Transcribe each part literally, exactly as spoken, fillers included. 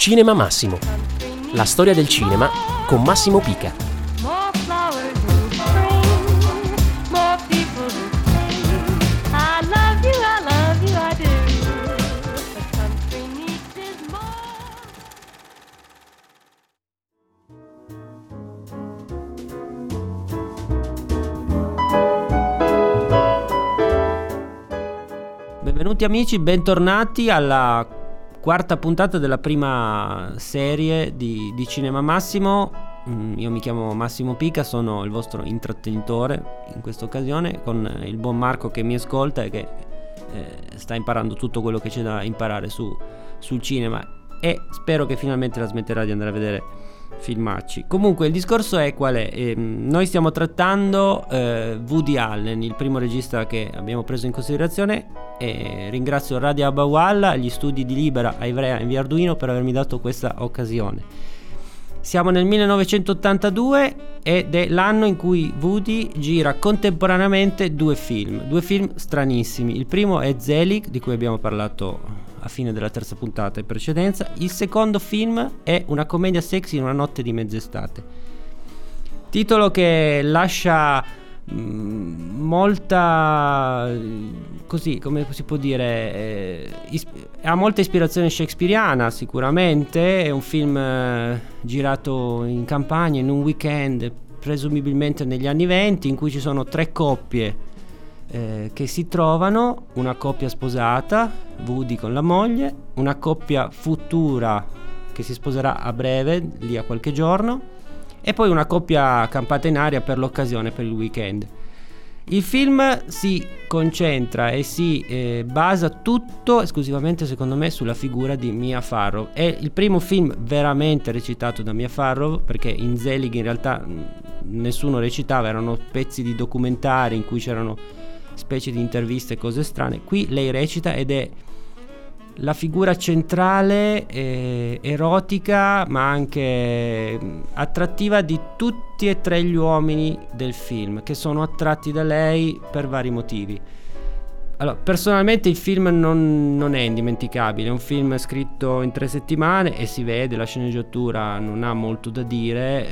Cinema Massimo. La storia del cinema con Massimo Pica. Benvenuti amici, bentornati alla quarta puntata della prima serie di, di Cinema Massimo. Mm, io mi chiamo Massimo Pica, sono il vostro intrattenitore in questa occasione, con il buon Marco che mi ascolta e che eh, sta imparando tutto quello che c'è da imparare su, sul cinema, e spero che finalmente la smetterà di andare a vedere filmacci. Comunque il discorso è qual è? Eh, noi stiamo trattando eh, Woody Allen, il primo regista che abbiamo preso in considerazione, e ringrazio Radia Abawalla, gli studi di Libera a Ivrea in via Arduino per avermi dato questa occasione. Siamo nel millenovecentottantadue ed è l'anno in cui Woody gira contemporaneamente due film, due film stranissimi. Il primo è Zelig, di cui abbiamo parlato a fine della terza puntata in precedenza. Il secondo film è una commedia sexy in una notte di mezz'estate, titolo che lascia mh, molta, così come si può dire, eh, isp- ha molta ispirazione shakespeariana sicuramente. È un film eh, girato in campagna, in un weekend, presumibilmente negli anni venti, in cui ci sono tre coppie Eh, che si trovano, una coppia sposata, Woody con la moglie, una coppia futura che si sposerà a breve, lì a qualche giorno, e poi una coppia campata in aria per l'occasione, per il weekend. Il film si concentra e si eh, basa tutto esclusivamente, secondo me, sulla figura di Mia Farrow. È il primo film veramente recitato da Mia Farrow, perché in Zelig in realtà mh, nessuno recitava, erano pezzi di documentari in cui c'erano specie di interviste e cose strane. Qui lei recita ed è la figura centrale, eh, erotica ma anche attrattiva di tutti e tre gli uomini del film, che sono attratti da lei per vari motivi. Allora, personalmente il film non, non è indimenticabile, è un film scritto in tre settimane e si vede, la sceneggiatura non ha molto da dire,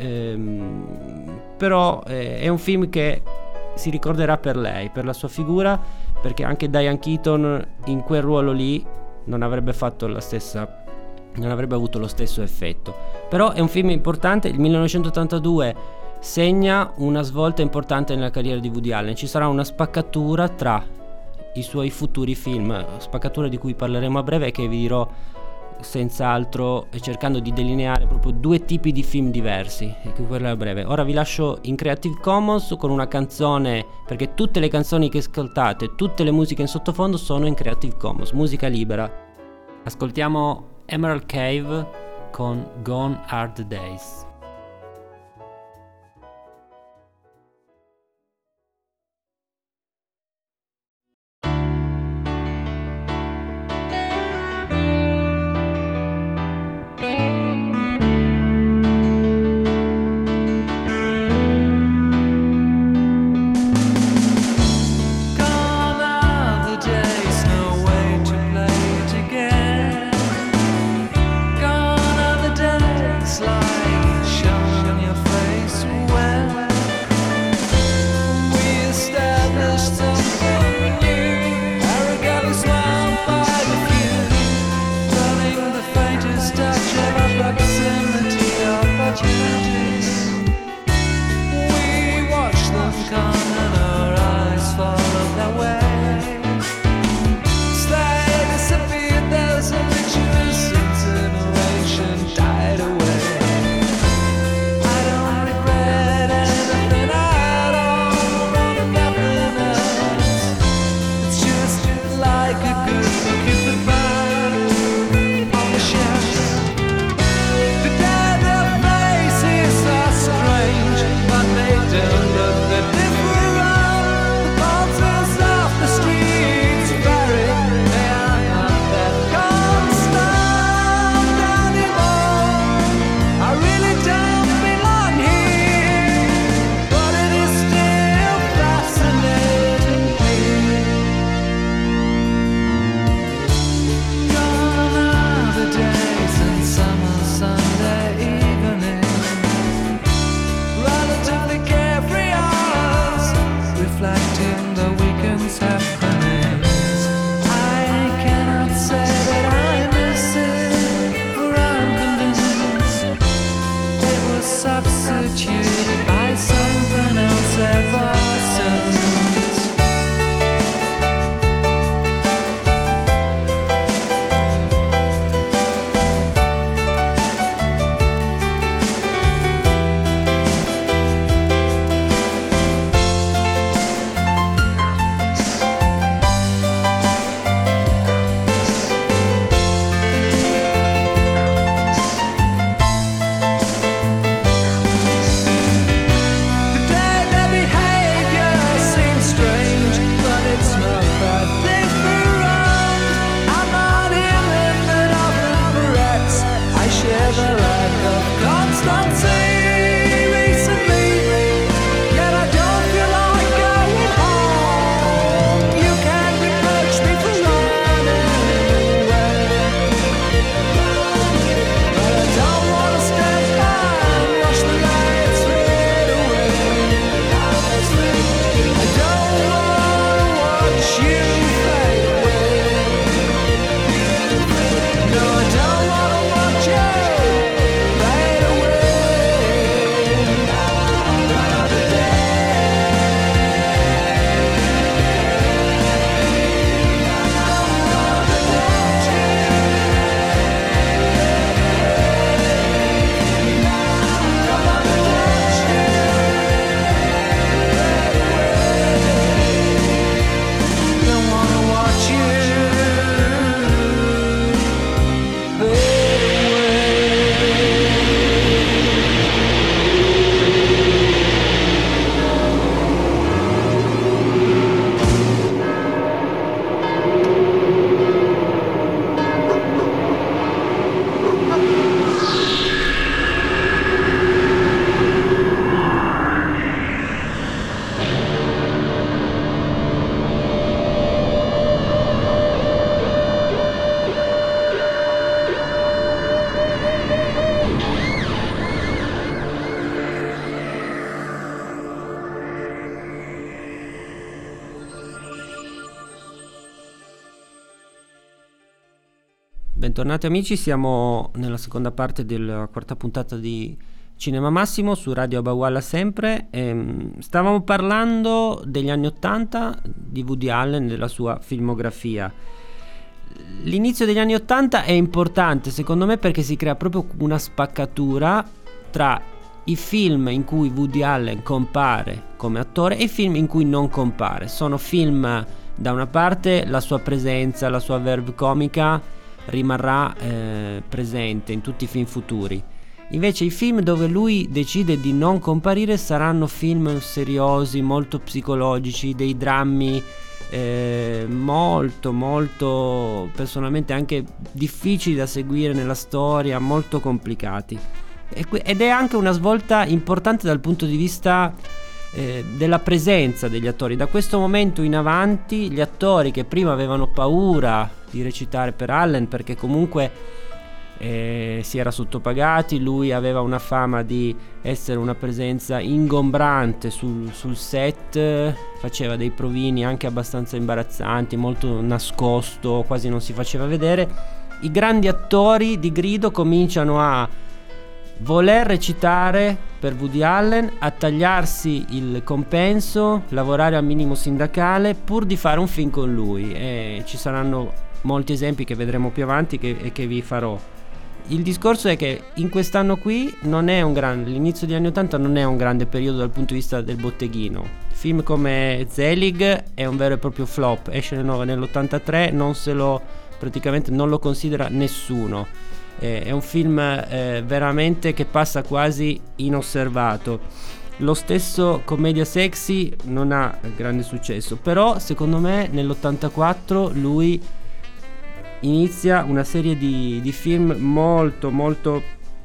ehm, però eh, è un film che si ricorderà per lei, per la sua figura, perché anche Diane Keaton in quel ruolo lì non avrebbe fatto la stessa, non avrebbe avuto lo stesso effetto. Però è un film importante. Il millenovecentottantadue segna una svolta importante nella carriera di Woody Allen. Ci sarà una spaccatura tra i suoi futuri film, spaccatura di cui parleremo a breve e che vi dirò senz'altro, cercando di delineare proprio due tipi di film diversi, e che parlerò a breve. Ora vi lascio in Creative Commons con una canzone, perché tutte le canzoni che ascoltate, tutte le musiche in sottofondo sono in Creative Commons, musica libera. Ascoltiamo Emerald Cave con Gone Are the Days. Like Bentornati amici, siamo nella seconda parte della quarta puntata di Cinema Massimo su Radio Abawala sempre. Ehm, stavamo parlando degli anni ottanta, di Woody Allen e della sua filmografia. L'inizio degli anni ottanta è importante secondo me perché si crea proprio una spaccatura tra i film in cui Woody Allen compare come attore e i film in cui non compare. Sono film, da una parte la sua presenza, la sua verve comica rimarrà eh, presente in tutti i film futuri. Invece i film dove lui decide di non comparire saranno film seriosi, molto psicologici, dei drammi eh, molto molto personalmente anche difficili da seguire nella storia, molto complicati. Ed è anche una svolta importante dal punto di vista eh, della presenza degli attori. Da questo momento in avanti gli attori che prima avevano paura di recitare per Allen perché comunque eh, si era sottopagati, lui aveva una fama di essere una presenza ingombrante sul, sul set, faceva dei provini anche abbastanza imbarazzanti, molto nascosto, quasi non si faceva vedere. I grandi attori di grido cominciano a voler recitare per Woody Allen, a tagliarsi il compenso, lavorare al minimo sindacale pur di fare un film con lui, e ci saranno molti esempi che vedremo più avanti che, e che vi farò. Il discorso è che in quest'anno qui non è un grande, l'inizio degli anni ottanta non è un grande periodo dal punto di vista del botteghino. Film come Zelig è un vero e proprio flop, esce nell'ottantatré, non se lo praticamente non lo considera nessuno. Eh, è un film eh, veramente che passa quasi inosservato. Lo stesso Commedia Sexy non ha grande successo, però secondo me nell'ottantaquattro lui inizia una serie di, di film molto molto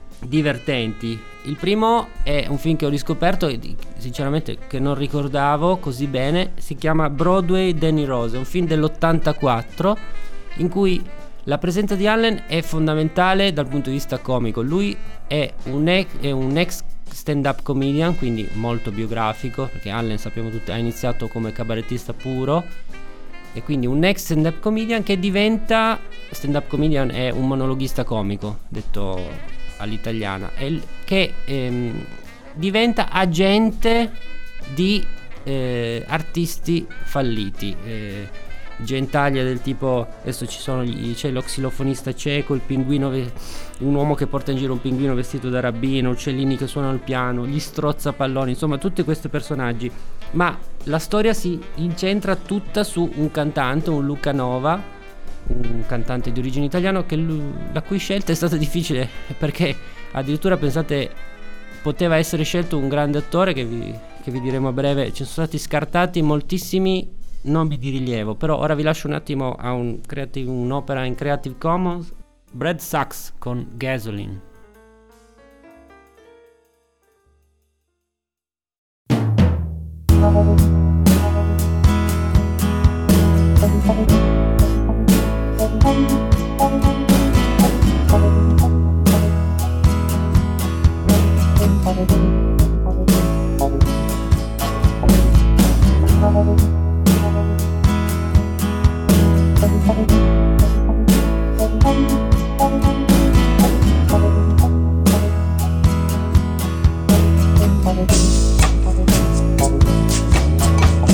divertenti. Il primo è un film che ho riscoperto e sinceramente che non ricordavo così bene, si chiama Broadway Danny Rose, è un film dell'ottantaquattro in cui la presenza di Allen è fondamentale dal punto di vista comico. Lui è un ex, è un ex stand-up comedian, quindi molto biografico, perché Allen, sappiamo tutti, ha iniziato come cabarettista puro, e quindi un ex stand-up comedian che diventa, stand-up comedian è un monologhista comico, detto all'italiana, è, che ehm, diventa agente di eh, artisti falliti. Eh, gentaglia del tipo, adesso ci sono gli, c'è lo xilofonista cieco, il pinguino, un uomo che porta in giro un pinguino vestito da rabbino, uccellini che suonano il piano, gli strozzapalloni, insomma tutti questi personaggi. Ma la storia si incentra tutta su un cantante, un Luca Nova, un cantante di origine italiano, che lui, la cui scelta è stata difficile perché addirittura, pensate, poteva essere scelto un grande attore che vi, che vi diremo a breve. Ci sono stati scartati moltissimi nomi di rilievo, però ora vi lascio un attimo a un creative, un'opera in Creative Commons, Brad Sachs con Gasoline.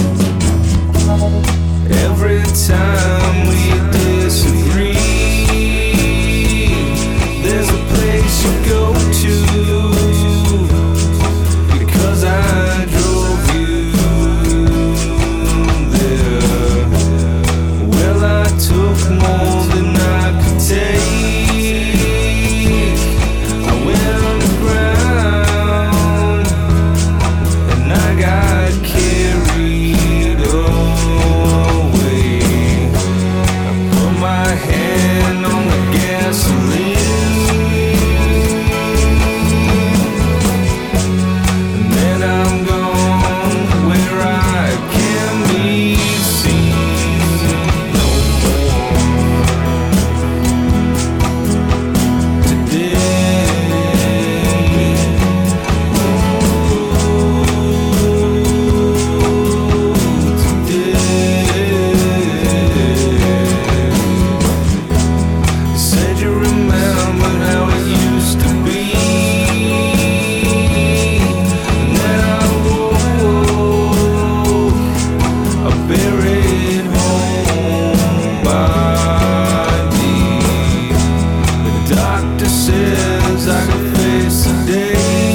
Every time we disagree, glad you remembered how it used to be. And then I woke, a buried home body. The doctor says I can face the day.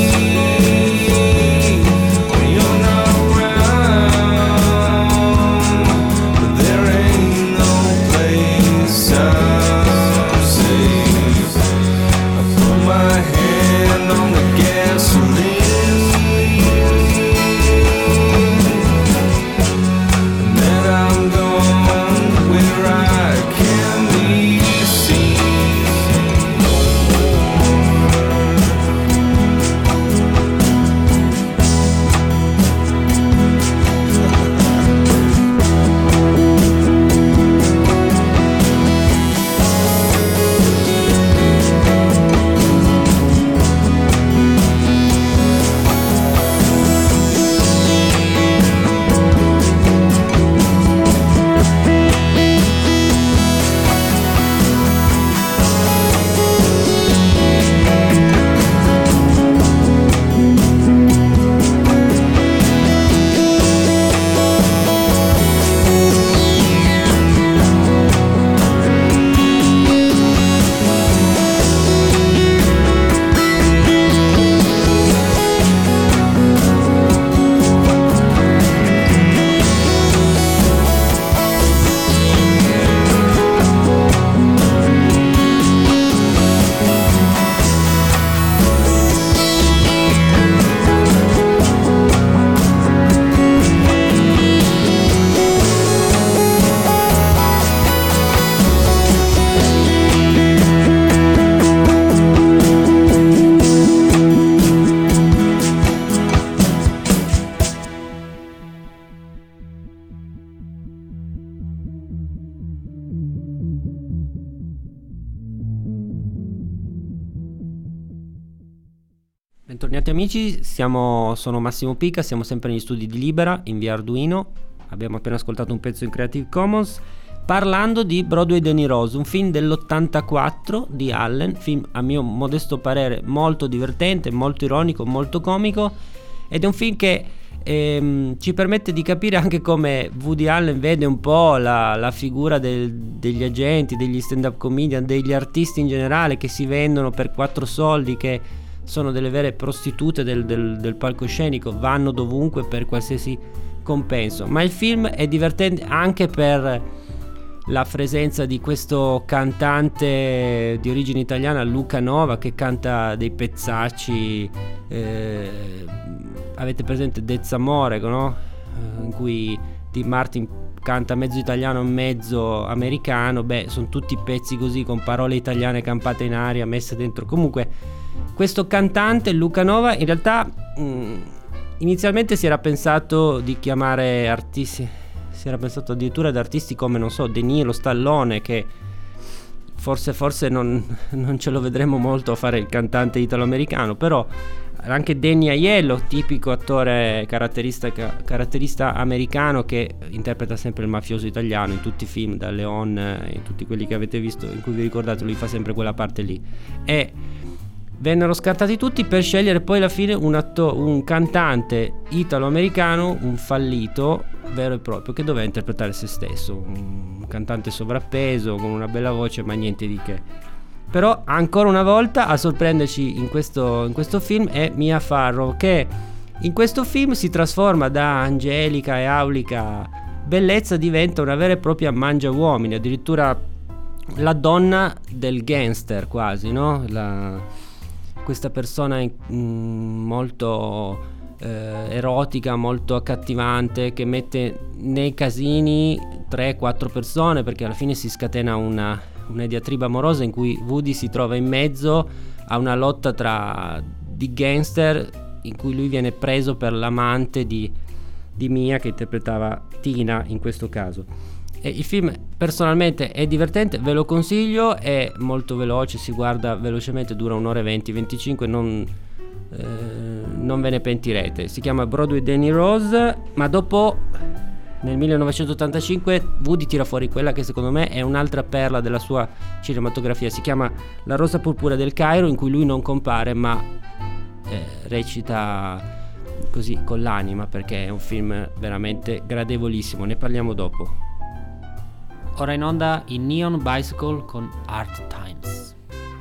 Bentornati amici, siamo, sono Massimo Pica, siamo sempre negli studi di Libera in via Arduino. Abbiamo appena ascoltato un pezzo in Creative Commons parlando di Broadway Danny Rose, un film dell'ottantaquattro di Allen, film a mio modesto parere molto divertente, molto ironico, molto comico, ed è un film che ehm, ci permette di capire anche come Woody Allen vede un po' la, la figura del, degli agenti, degli stand-up comedian, degli artisti in generale che si vendono per quattro soldi, che sono delle vere prostitute del, del, del palcoscenico, vanno dovunque per qualsiasi compenso. Ma il film è divertente anche per la presenza di questo cantante di origine italiana, Luca Nova, che canta dei pezzacci, eh, avete presente Dezzamore, no? In cui Dean Martin canta mezzo italiano mezzo americano. Beh, sono tutti pezzi così con parole italiane campate in aria, messe dentro. Comunque questo cantante Luca Nova in realtà mh, inizialmente si era pensato di chiamare artisti, si era pensato addirittura ad artisti come, non so, De Niro, Stallone, che forse forse non, non ce lo vedremo molto a fare il cantante italo-americano, però anche Danny Aiello, tipico attore caratterista, caratterista americano che interpreta sempre il mafioso italiano in tutti i film, da Leon, in tutti quelli che avete visto in cui vi ricordate, lui fa sempre quella parte lì. E vennero scartati tutti per scegliere poi alla fine un, atto- un cantante italo-americano, un fallito vero e proprio, che doveva interpretare se stesso, un cantante sovrappeso con una bella voce, ma niente di che. Però ancora una volta a sorprenderci in questo, in questo film è Mia Farrow, che in questo film si trasforma da angelica e aulica bellezza, diventa una vera e propria mangiauomini, addirittura la donna del gangster quasi, no? La questa persona mh, molto eh, erotica, molto accattivante, che mette nei casini tre quattro persone, perché alla fine si scatena una, una diatriba amorosa in cui Woody si trova in mezzo a una lotta tra di gangster, in cui lui viene preso per l'amante di, di Mia, che interpretava Tina in questo caso. E il film personalmente è divertente, ve lo consiglio, è molto veloce, si guarda velocemente, dura un'ora e venti venticinque, non, eh, non ve ne pentirete. Si chiama Broadway Danny Rose, ma dopo nel millenovecentottantacinque Woody tira fuori quella che secondo me è un'altra perla della sua cinematografia. Si chiama La rosa purpurea del Cairo, in cui lui non compare ma eh, recita così con l'anima, perché è un film veramente gradevolissimo. Ne parliamo dopo. Ora in onda in Neon Bicycle con Hard Times.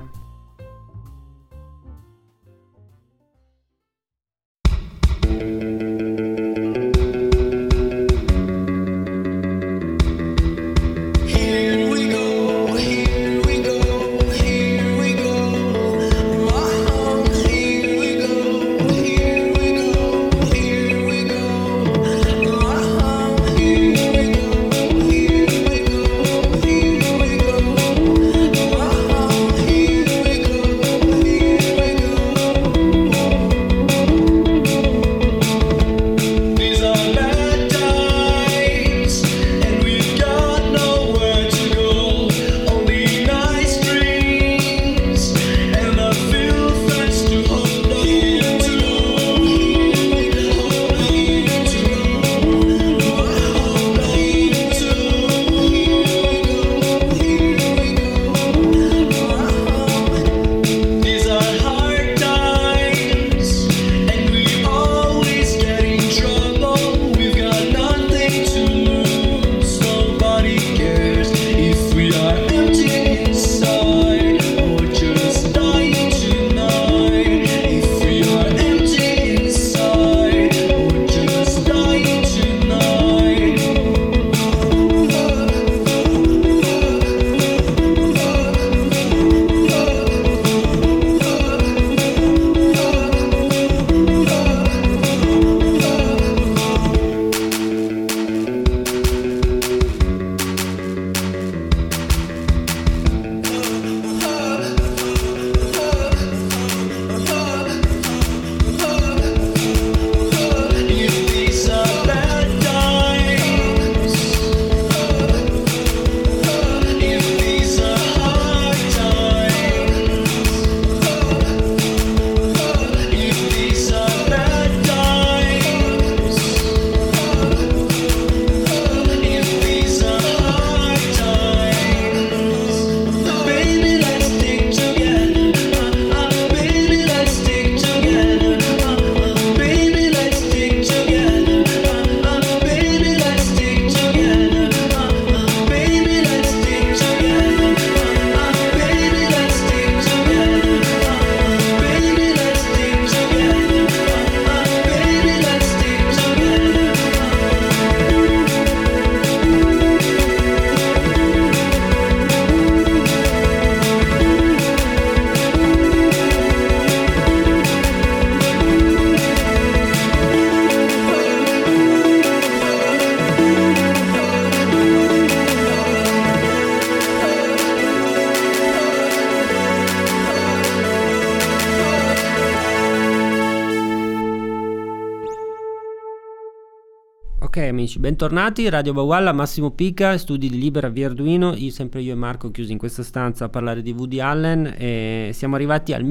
Ok amici, bentornati, Radio Bawalla, Massimo Pica, studi di Libera via Arduino, io sempre io e Marco chiusi in questa stanza a parlare di Woody Allen e siamo arrivati al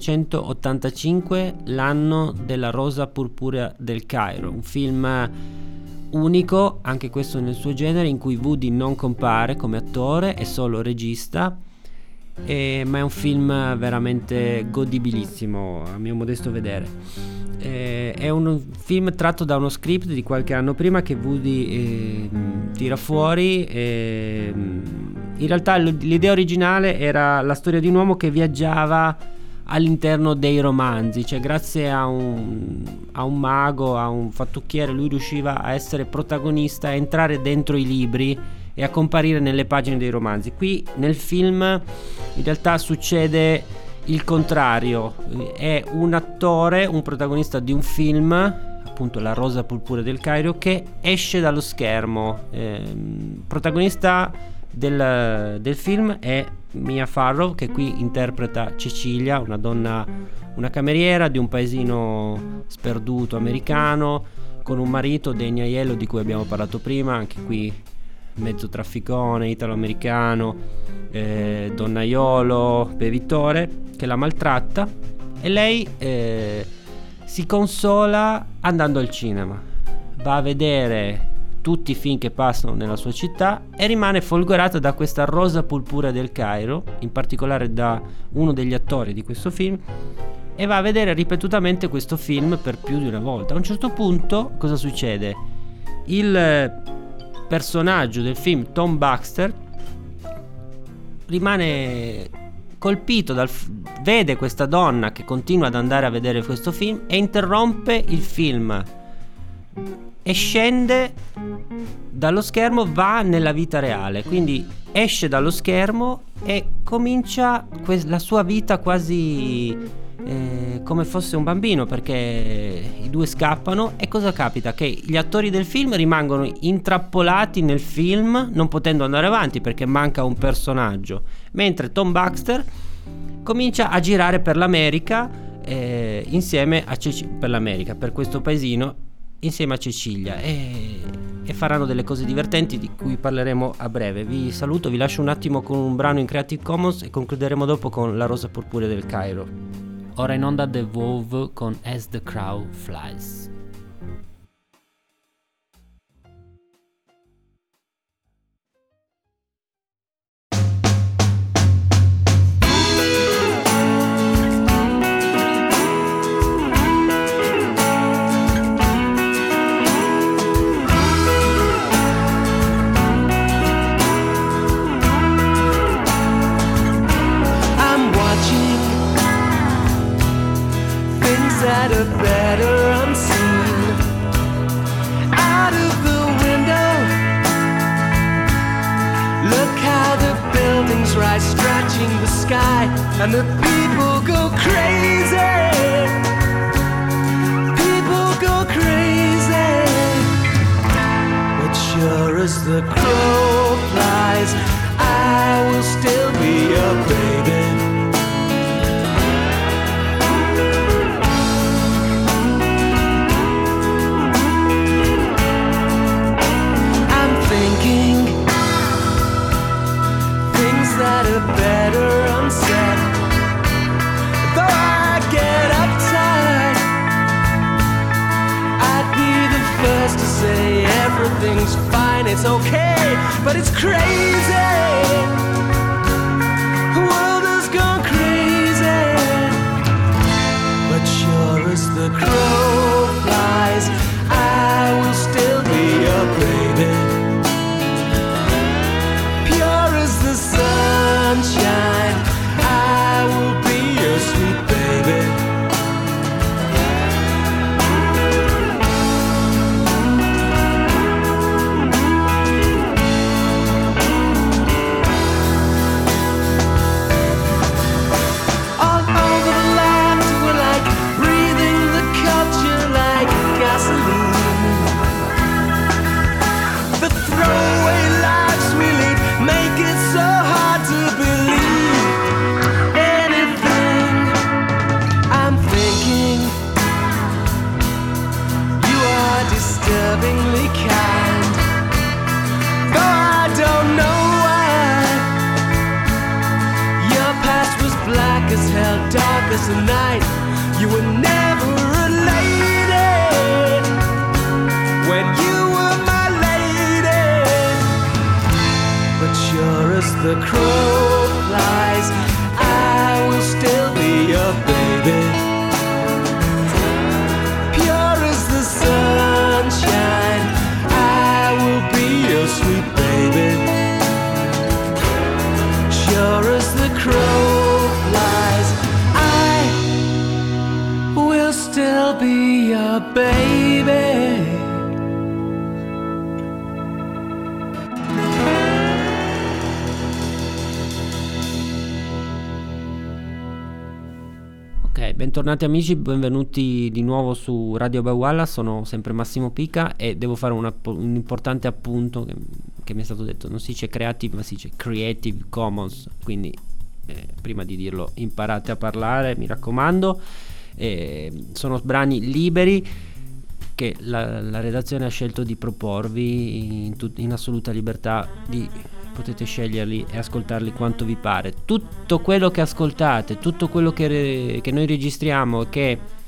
millenovecentottantacinque, l'anno della rosa purpurea del Cairo, un film unico, anche questo nel suo genere, in cui Woody non compare come attore, è solo regista, e, ma è un film veramente godibilissimo a mio modesto vedere. Eh, è un film tratto da uno script di qualche anno prima che Woody eh, tira fuori. Eh, in realtà l'idea originale era la storia di un uomo che viaggiava all'interno dei romanzi, cioè grazie a un, a un mago, a un fattucchiere, lui riusciva a essere protagonista, a entrare dentro i libri e a comparire nelle pagine dei romanzi. Qui nel film in realtà succede il contrario, è un attore, un protagonista di un film, appunto La rosa purpurea del Cairo, che esce dallo schermo. Eh, protagonista del, del film è Mia Farrow, che qui interpreta Cecilia, una donna, una cameriera di un paesino sperduto americano, con un marito, Danny Aiello, di cui abbiamo parlato prima, anche qui mezzo trafficone italo-americano, eh, donnaiolo, bevitore, che la maltratta, e lei eh, si consola andando al cinema, va a vedere tutti i film che passano nella sua città e rimane folgorata da questa rosa purpurea del Cairo, in particolare da uno degli attori di questo film, e va a vedere ripetutamente questo film per più di una volta. A un certo punto cosa succede? Il personaggio del film, Tom Baxter, rimane colpito dal f- vede questa donna che continua ad andare a vedere questo film e interrompe il film e scende dallo schermo, va nella vita reale, quindi esce dallo schermo e comincia que- la sua vita quasi eh, come fosse un bambino, perché i due scappano e cosa capita? Che gli attori del film rimangono intrappolati nel film, non potendo andare avanti perché manca un personaggio, mentre Tom Baxter comincia a girare per l'America eh, insieme a Ceci- per l'America, per questo paesino, insieme a Cecilia, e, e faranno delle cose divertenti di cui parleremo a breve. Vi saluto, vi lascio un attimo con un brano in Creative Commons e concluderemo dopo con La rosa purpurea del Cairo. Ora in onda The Wolf con As the Crow Flies. That are better unseen. Out of the window, look how the buildings rise, stretching the sky, and the people go crazy. People go crazy. But sure as the crow flies, I will still be a baby. That are better unsaid. Though I get uptight, I'd be the first to say everything's fine, it's okay, but it's crazy. The world has gone crazy. But sure as the crow flies, I will still be a baby. Sunshine, I will be your sweet baby. All over the land, we're like breathing the culture like gasoline. The throwaway lives we lead make it so hard to believe anything. I'm thinking you are disturbingly kind, though I don't know why. Your past was black as hell, dark as the night. You were never a lady when you were my lady. But sure as the crow flies, I will still be your baby. Pure as the sunshine, I will be your sweet baby. Sure as the crow flies, I will still be your baby. Bentornati amici, benvenuti di nuovo su Radio Bawala, sono sempre Massimo Pica e devo fare un, app- un importante appunto che, che mi è stato detto, non si dice Creative ma si dice Creative Commons, quindi eh, prima di dirlo imparate a parlare, mi raccomando. Eh, sono brani liberi che la, la redazione ha scelto di proporvi in, tut- in assoluta libertà, di potete sceglierli e ascoltarli quanto vi pare. Tutto quello che ascoltate, tutto quello che, re- che noi registriamo, che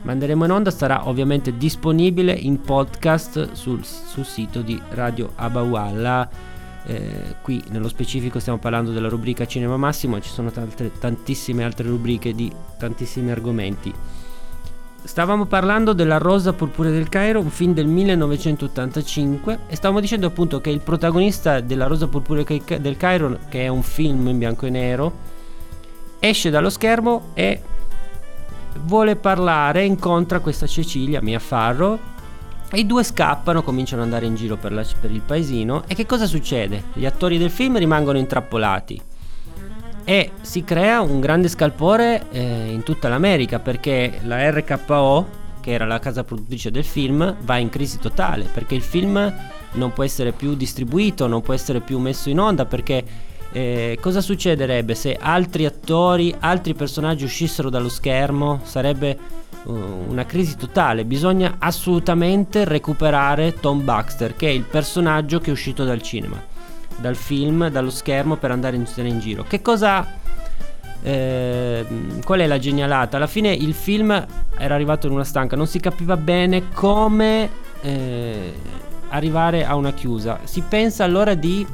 manderemo in onda sarà ovviamente disponibile in podcast sul, sul sito di Radio Abawalla. Eh, qui nello specifico stiamo parlando della rubrica Cinema Massimo, ci sono tante, tantissime altre rubriche di tantissimi argomenti. Stavamo parlando della Rosa Purpurea del Cairo, un film del millenovecentottantacinque, e stavamo dicendo appunto che il protagonista della Rosa Purpurea del Cairo, che è un film in bianco e nero, esce dallo schermo e vuole parlare, incontra questa Cecilia, Mia Farrow, e i due scappano, cominciano ad andare in giro per, la, per il paesino. E che cosa succede? Gli attori del film rimangono intrappolati e si crea un grande scalpore eh, in tutta l'America, perché la R K O, che era la casa produttrice del film, va in crisi totale, perché il film non può essere più distribuito, non può essere più messo in onda, perché eh, cosa succederebbe se altri attori, altri personaggi uscissero dallo schermo? Sarebbe uh, una crisi totale. Bisogna assolutamente recuperare Tom Baxter, che è il personaggio che è uscito dal cinema, dal film, dallo schermo, per andare in, in giro. Che cosa eh, qual è la genialata? Alla fine il film era arrivato in una stanca, non si capiva bene come eh, arrivare a una chiusa. Si pensa allora di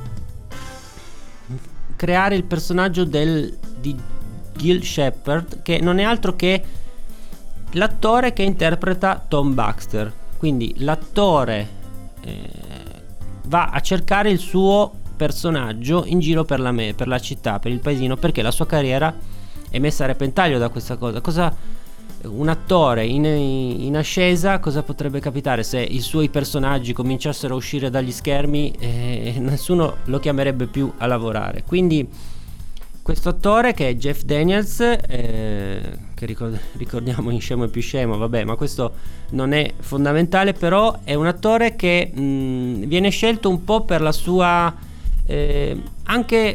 creare il personaggio del, di Gil Shepard, che non è altro che l'attore che interpreta Tom Baxter. Quindi l'attore eh, va a cercare il suo personaggio in giro per la, me, per la città, per il paesino, perché la sua carriera è messa a repentaglio da questa cosa. Cosa un attore in, in ascesa, cosa potrebbe capitare se i suoi personaggi cominciassero a uscire dagli schermi e nessuno lo chiamerebbe più a lavorare? Quindi questo attore, che è Jeff Daniels, eh, che ricord- ricordiamo in Scemo e più scemo, vabbè, ma questo non è fondamentale, però è un attore che mh, viene scelto un po' per la sua Eh, anche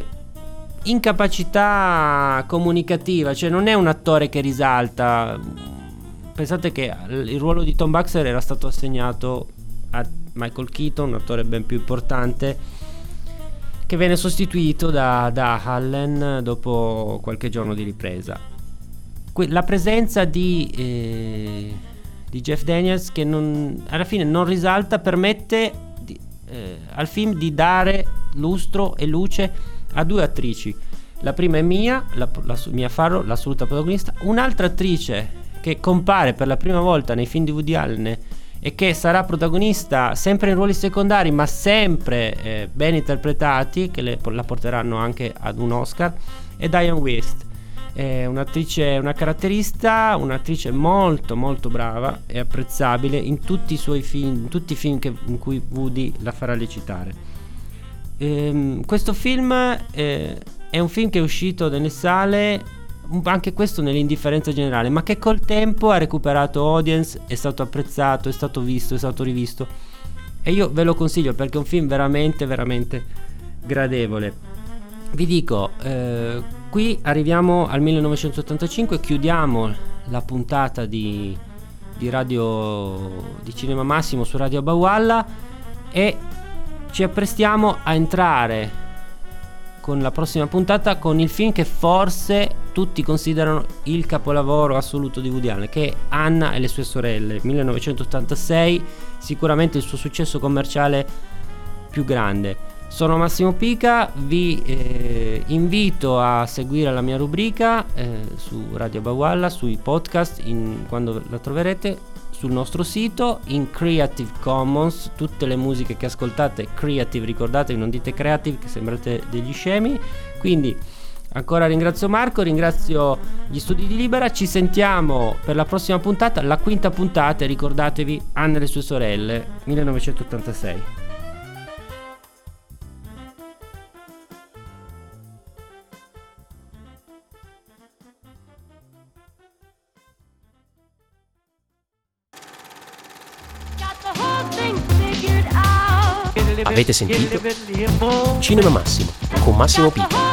incapacità comunicativa, cioè non è un attore che risalta. Pensate che il ruolo di Tom Baxter era stato assegnato a Michael Keaton, un attore ben più importante, che venne sostituito da, da Allen dopo qualche giorno di ripresa. Que- la presenza di, eh, di Jeff Daniels, che non, alla fine non risalta, permette di, eh, al film di dare lustro e luce a due attrici. La prima è Mia, la, la, Mia Farrow, l'assoluta protagonista. Un'altra attrice che compare per la prima volta nei film di Woody Allen e che sarà protagonista sempre in ruoli secondari, ma sempre eh, ben interpretati, che le, la porteranno anche ad un Oscar, è Diane West. È un'attrice, una caratterista, un'attrice molto molto brava e apprezzabile in tutti i suoi film, in tutti i film che, in cui Woody la farà recitare. Ehm, questo film eh, è un film che è uscito nelle sale, anche questo nell'indifferenza generale, ma che col tempo ha recuperato audience, è stato apprezzato, è stato visto, è stato rivisto, e io ve lo consiglio perché è un film veramente veramente gradevole. Vi dico, eh, qui arriviamo al millenovecentottantacinque, chiudiamo la puntata di, di radio di Cinema Massimo su Radio Abawalla e ci apprestiamo a entrare con la prossima puntata con il film che forse tutti considerano il capolavoro assoluto di Woody Allen, che è Anna e le sue sorelle, millenovecentottantasei, sicuramente il suo successo commerciale più grande. Sono Massimo Pica, vi eh, invito a seguire la mia rubrica eh, su Radio Abawalla, sui podcast, in, quando la troverete sul nostro sito, in Creative Commons. Tutte le musiche che ascoltate Creative, ricordatevi, non dite Creative che sembrate degli scemi. Quindi ancora ringrazio Marco, ringrazio gli studi di Libera, ci sentiamo per la prossima puntata, la quinta puntata, e ricordatevi Anna e le sue sorelle, millenovecentottantasei. Avete sentito Cinema Massimo con Massimo Pica.